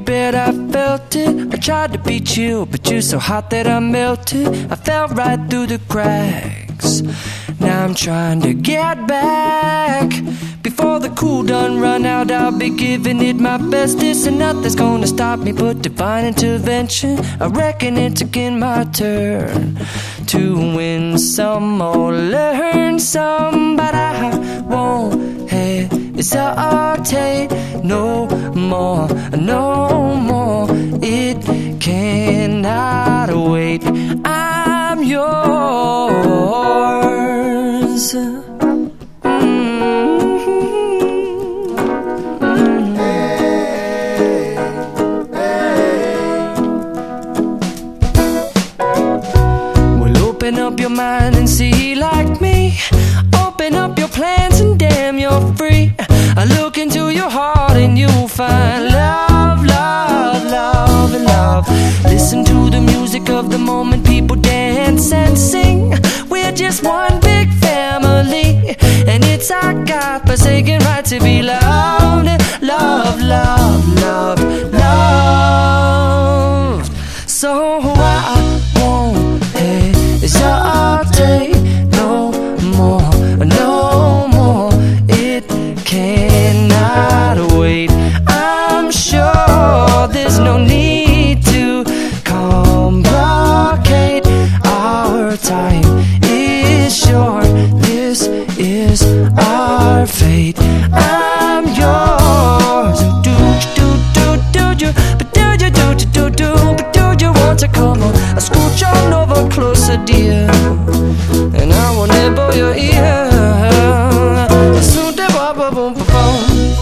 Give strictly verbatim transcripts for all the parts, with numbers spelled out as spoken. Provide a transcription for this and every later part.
bet I felt it. I tried to beat you, but you're so hot that I melted. I fell right through the cracks. Now I'm trying to get back. Before the cool done run out, I'll be giving it my bestest, and nothing's gonna stop me but divine intervention. I reckon it's again my turn to win some or learn some, but I won't hesitate no more, no more. It cannot wait. I'm yours. Open up your mind and see like me. Open up your plans and damn, you're free. I look into your heart and you'll find love, love, love, and love. Listen to the music of the moment, people dance and sing. We're just one big family, and it's our God-forsaken right to be loved. Love, love, love, loved. So I won't hesitate no more, no more. It cannot wait. I'm sure there's no need to complicate. Our time is short. This is our fate. I'm yours. Do do do do do, but do you do do do do, but do you want to come on? I scooch on over closer, dear, and I will nibble your ear. Soon to boom boom boom boom.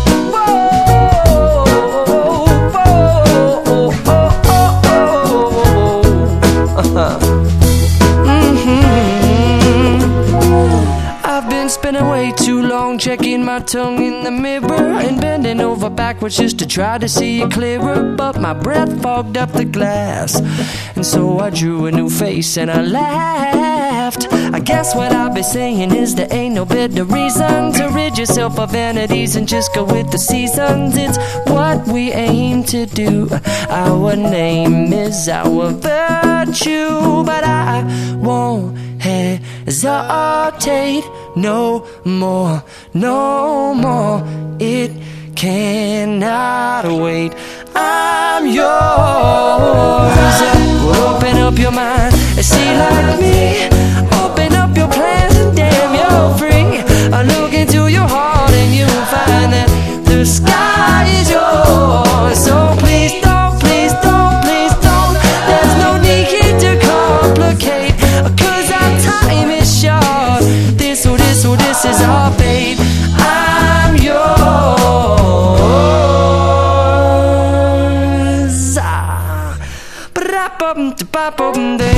I've been spending way too long checking my tongue in the mirror and bending over backwards just to try to see it clearer, but my breath fogged up the glass, and so I drew a new face and I laughed. I guess what I'll be saying is there ain't no better reason to rid yourself of vanities and just go with the seasons. It's what we aim to do. Our name is our virtue, but I won't hesitate no more, no more. It cannot wait. I'm yours. Open up your mind and see like me. Open up your plans and damn, you're free. I look into your heart and you'll find that the sky is yours. So please don't, please don't, please don't. There's no need to complicate, 'cause our time is short. This or this or this is our fate. I'm yours. Ah. Ba-da-bum-da-ba-bum-da.